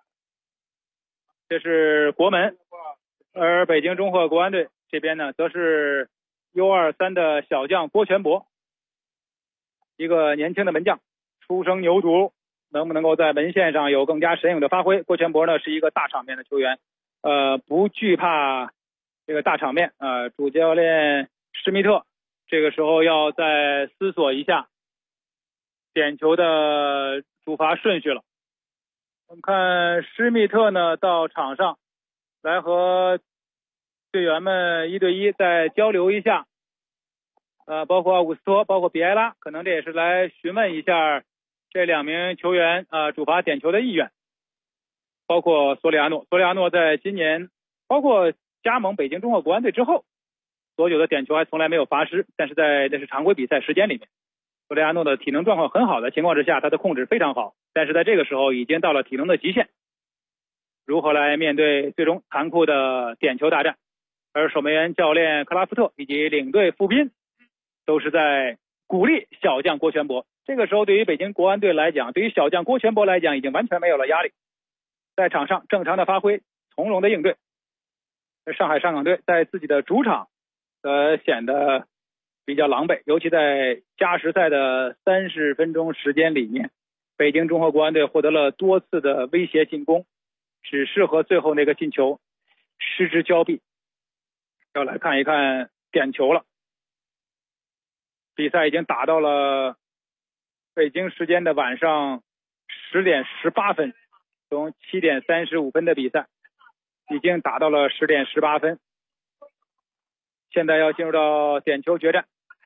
这是国门，而北京中赫国安队这边呢则是 U23 的小将郭全博，一个年轻的门将，初生牛犊，能不能够在门线上有更加神勇的发挥。郭全博呢是一个大场面的球员，不惧怕这个大场面，主教练施密特这个时候要再思索一下点球的主罚顺序了。我们看施密特呢到场上来和队员们1对1再交流一下，包括奥古斯托，包括比埃拉，可能这也是来询问一下这2名球员主罚点球的意愿，包括索里亚诺在今年包括加盟北京中赫国安队之后，所有的点球还从来没有罚失，但是在这是常规比赛时间里面，索里亚诺的体能状况很好的情况之下，他的控制非常好，但是在这个时候已经到了体能的极限，如何来面对最终残酷的点球大战。而守门员教练克拉夫特以及领队傅斌都是在鼓励小将郭全博，这个时候对于北京国安队来讲，对于小将郭全博来讲已经完全没有了压力，在场上正常的发挥，从容的应对。上海上港队在自己的主场显得比较狼狈，尤其在加时赛的30分钟时间里面，北京中赫国安队获得了多次的威胁进攻，只是和最后那个进球失之交臂。要来看一看点球了，比赛已经打到了北京时间的晚上10点18分，从7点35分的比赛已经打到了10点18分，现在要进入到点球决战。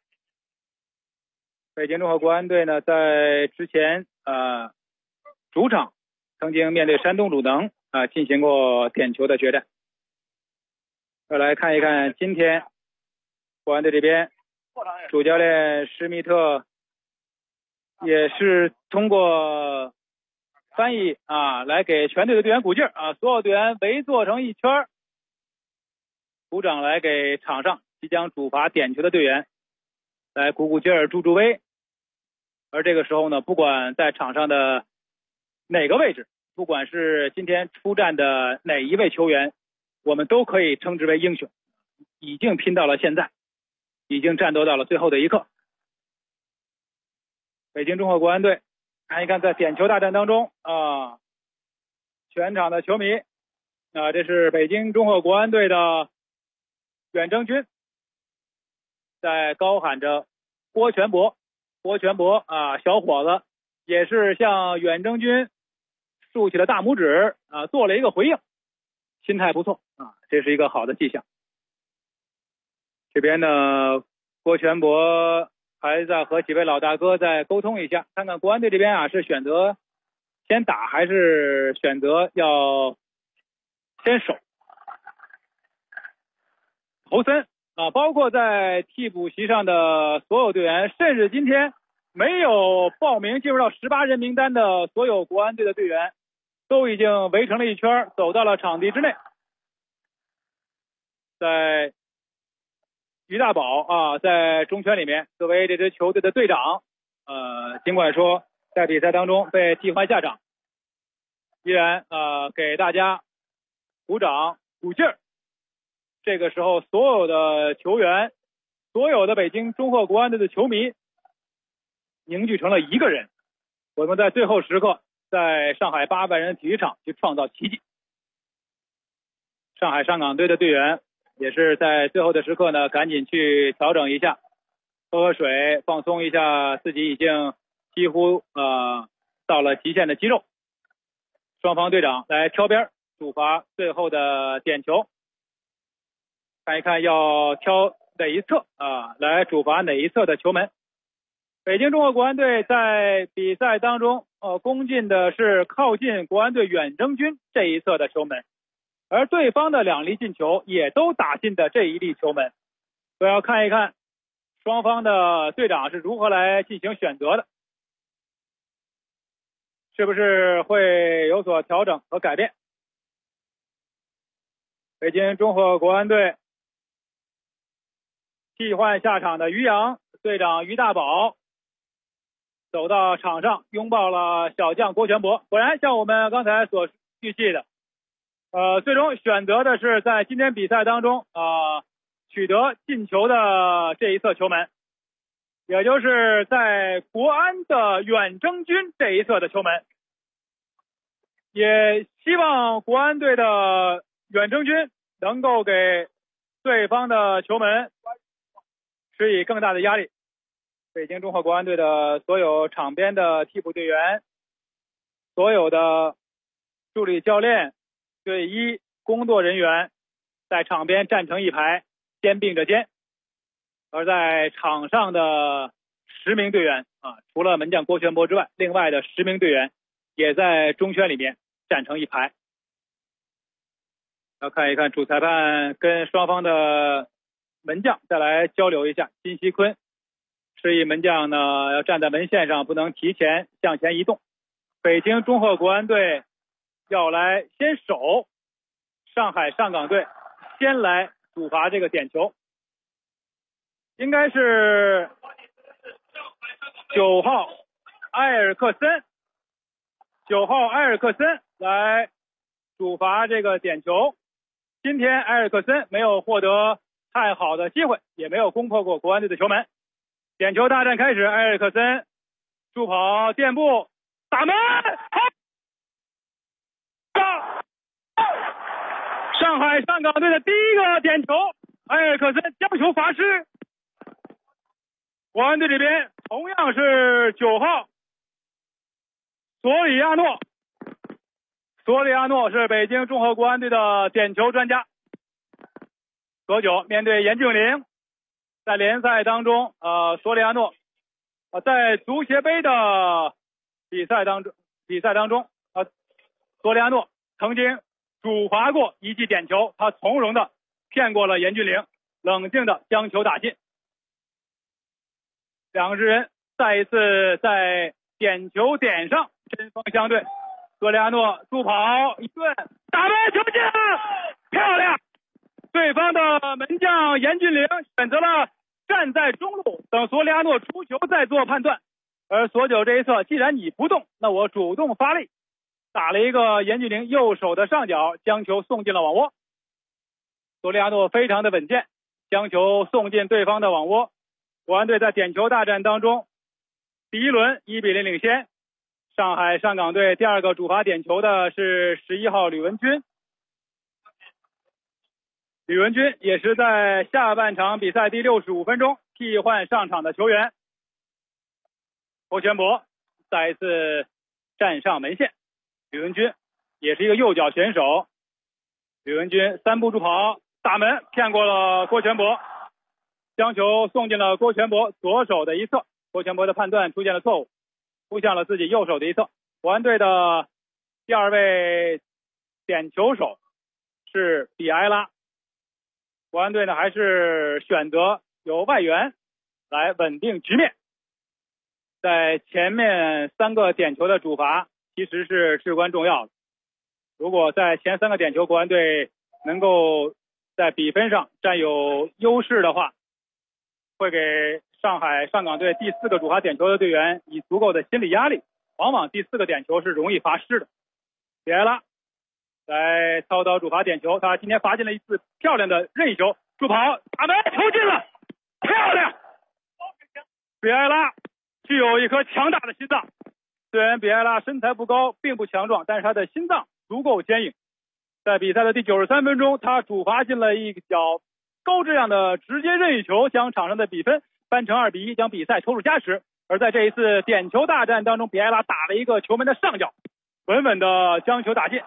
北京中赫国安队呢，在之前主场曾经面对山东鲁能进行过点球的决战。要来看一看今天国安队这边主教练施密特也是通过翻译来给全队的队员鼓劲所有队员围坐成一圈，鼓掌来给场上即将主罚点球的队员来鼓劲儿助威。而这个时候呢，不管在场上的哪个位置，不管是今天出战的哪一位球员，我们都可以称之为英雄，已经拼到了现在，已经战斗到了最后的一刻。北京中赫国安队看一看在点球大战当中全场的球迷这是北京中赫国安队的远征军在高喊着郭全博啊，小伙子也是向远征军竖起了大拇指啊，做了一个回应，心态不错啊，这是一个好的迹象。这边呢，郭全博还在和几位老大哥再沟通一下，看看国安队这边啊是选择先打还是选择要先守。侯森啊，包括在替补席上的所有队员，甚至今天没有报名进入到18人名单的所有国安队的队员，都已经围成了一圈，走到了场地之内。在于大宝啊，在中圈里面作为这支球队的队长，尽管说在比赛当中被替换下场，依然给大家鼓掌鼓劲儿。这个时候，所有的球员，所有的北京中赫国安队的球迷凝聚成了一个人。我们在最后时刻，在上海8万人体育场去创造奇迹。上海上港队的队员也是在最后的时刻呢，赶紧去调整一下，喝水，放松一下自己已经几乎到了极限的肌肉。双方队长来挑边主罚最后的点球。看一看要挑哪一侧来主罚哪一侧的球门。北京中赫国安队在比赛当中攻进的是靠近国安队远征军这一侧的球门，而对方的2粒进球也都打进的这一粒球门。我要看一看双方的队长是如何来进行选择的，是不是会有所调整和改变。北京中赫国安队替换下场的于洋，队长于大宝走到场上拥抱了小将郭全博。果然像我们刚才所预计的，最终选择的是在今天比赛当中取得进球的这一侧球门，也就是在国安的远征军这一侧的球门。也希望国安队的远征军能够给对方的球门施以更大的压力。北京中赫国安队的所有场边的替补队员，所有的助理教练、队医、工作人员在场边站成一排，肩并着肩。而在场上的10名队员除了门将郭全博之外，另外的10名队员也在中圈里面站成一排。要看一看主裁判跟双方的门将再来交流一下。金锡坤示意门将呢要站在门线上，不能提前向前移动。北京中赫国安队要来先守，上海上港队先来主罚这个点球。应该是9号埃尔克森来主罚这个点球。今天埃尔克森没有获得太好的机会，也没有攻破过国安队的球门。点球大战开始，埃尔克森助跑垫步打门，上海上港队的第一个点球，埃尔克森将球罚失。国安队这边同样是9号索里亚诺是北京中赫国安队的点球专家。索九面对严俊凌，在联赛当中索里亚诺在足协杯的比赛当中索里亚诺曾经主罚过一记点球，他从容的骗过了严俊凌，冷静的将球打进。两支人再一次在点球点上针锋相对。索里亚诺助跑一顿打门，球进了，漂亮！对方的门将严俊凌选择了站在中路，等索里亚诺出球再做判断。而索九这一侧，既然你不动，那我主动发力，打了一个严俊凌右手的上角，将球送进了网窝。索里亚诺非常的稳健，将球送进对方的网窝。国安队在点球大战当中第一轮1-0领先。上海上港队第2个主罚点球的是11号吕文君也是在下半场比赛第65分钟替替换上场的球员。郭全博再一次站上门线，吕文君也是一个右脚选手，吕文君3步助跑打门骗过了郭全博，将球送进了郭全博左手的一侧，郭全博的判断出现了错误，扑向了自己右手的一侧。国安队的第2位点球手是比埃拉，国安队呢还是选择由外援来稳定局面。在前面3个点球的主罚其实是至关重要的，如果在前3个点球国安队能够在比分上占有优势的话，会给上海上港队第4个主罚点球的队员以足够的心理压力，往往第4个点球是容易罚失的。比埃拉来操刀主罚点球，他今天罚进了一次漂亮的任意球，助跑打门，球进了，漂亮！比埃拉具有一颗强大的心脏，虽然比埃拉身材不高并不强壮，但是他的心脏足够坚硬。在比赛的第93分钟，他主罚进了一脚高质量的直接任意球，将场上的比分扳成2-1，将比赛抽入加时。而在这一次点球大战当中，比埃拉打了一个球门的上角，稳稳的将球打进。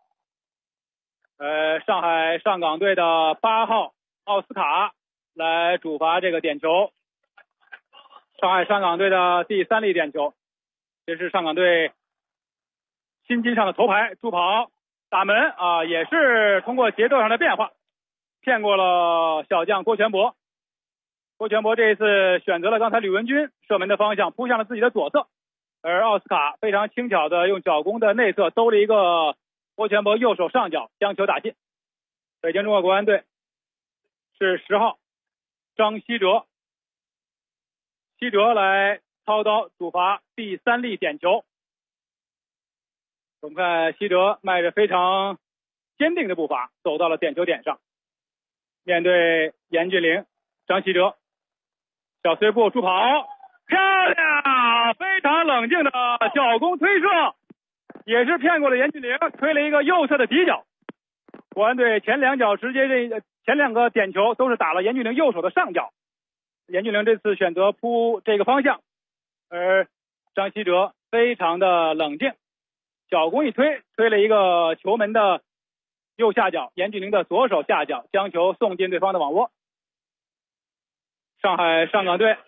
上海上港队的8号奥斯卡来主罚这个点球，上海上港队的第3粒点球，这是上港队新金上的头牌，助跑打门啊，也是通过节奏上的变化骗过了小将郭全博。郭全博这一次选择了刚才吕文君射门的方向，扑向了自己的左侧，而奥斯卡非常轻巧的用脚弓的内侧兜了一个郭全博右手上角，将球打进。北京中国国安队是10号张稀哲，稀哲来操刀主罚第3粒点球。我们看稀哲迈着非常坚定的步伐走到了点球点上，面对严俊凌，张稀哲小碎步助跑，漂亮，非常冷静的脚弓推射，也是骗过了严俊凌，推了一个右侧的底角。国安队前2个点球都是打了严俊凌右手的上角，严俊凌这次选择扑这个方向，而张稀哲非常的冷静，脚弓一推，推了一个球门的右下角，严俊凌的左手下角，将球送进对方的网窝。上海上港队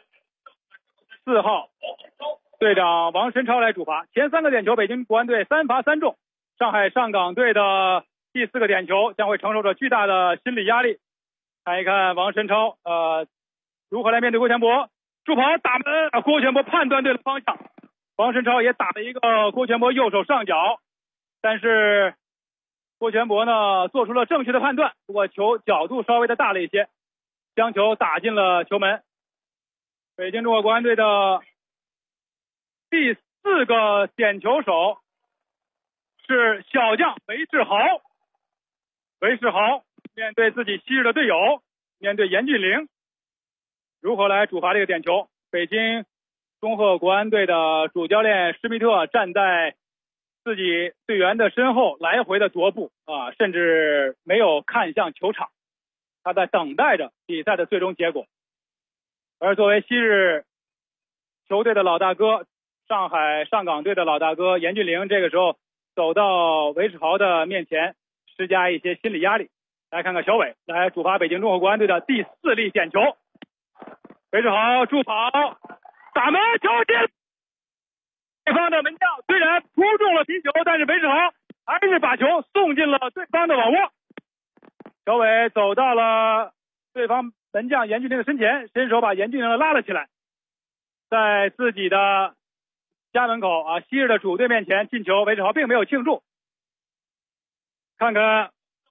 4号队长王申超来主罚，前3个点球北京国安队3罚3中，上海上港队的第4个点球将会承受着巨大的心理压力。看一看王申超如何来面对郭全博，助跑打门，郭全博判断对了方向，王申超也打了一个郭全博右手上角，但是郭全博呢做出了正确的判断，不过球角度稍微的大了一些，将球打进了球门。北京中国国安队的第4个点球手是小将韦世豪，韦世豪面对自己昔日的队友，面对严俊凌，如何来主罚这个点球？北京中赫国安队的主教练施密特站在自己队员的身后来回的踱步甚至没有看向球场，他在等待着比赛的最终结果。而作为昔日球队的老大哥，上海上港队的老大哥严俊凌这个时候走到韦世豪的面前，施加一些心理压力。来看看小伟来主罚北京中赫国安队的第4粒点球，韦世豪助跑打门，球进！对方的门将虽然扑中了皮球，但是韦世豪还是把球送进了对方的网窝。小伟走到了对方门将严俊凌的身前，伸手把严俊凌拉了起来，在自己的家门口昔日的主队面前进球，韦世豪并没有庆祝。看看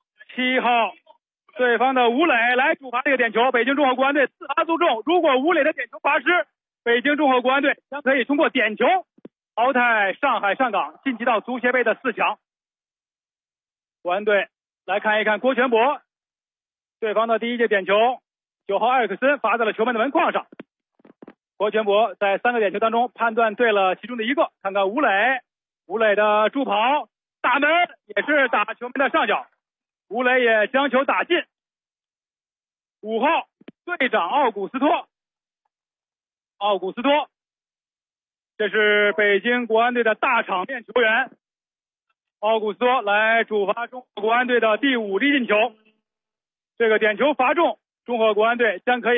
7号对方的吴磊来主罚这个点球，北京中赫国安队4罚足中，如果吴磊的点球罚失，北京中赫国安队将可以通过点球淘汰上海上港，晋级到足协杯的4强。国安队来看一看郭全博，对方的第1届点球9号埃里克森罚在了球门的门框上，郭全博在3个点球当中判断对了其中的1个。看看吴磊，吴磊的助跑打门也是打球门的上角，吴磊也将球打进。5号队长奥古斯托奥古斯托。这是北京国安队的大场面球员奥古斯托来主罚中国国安队的第5粒进球。这个点球罚中，中国国安队将可以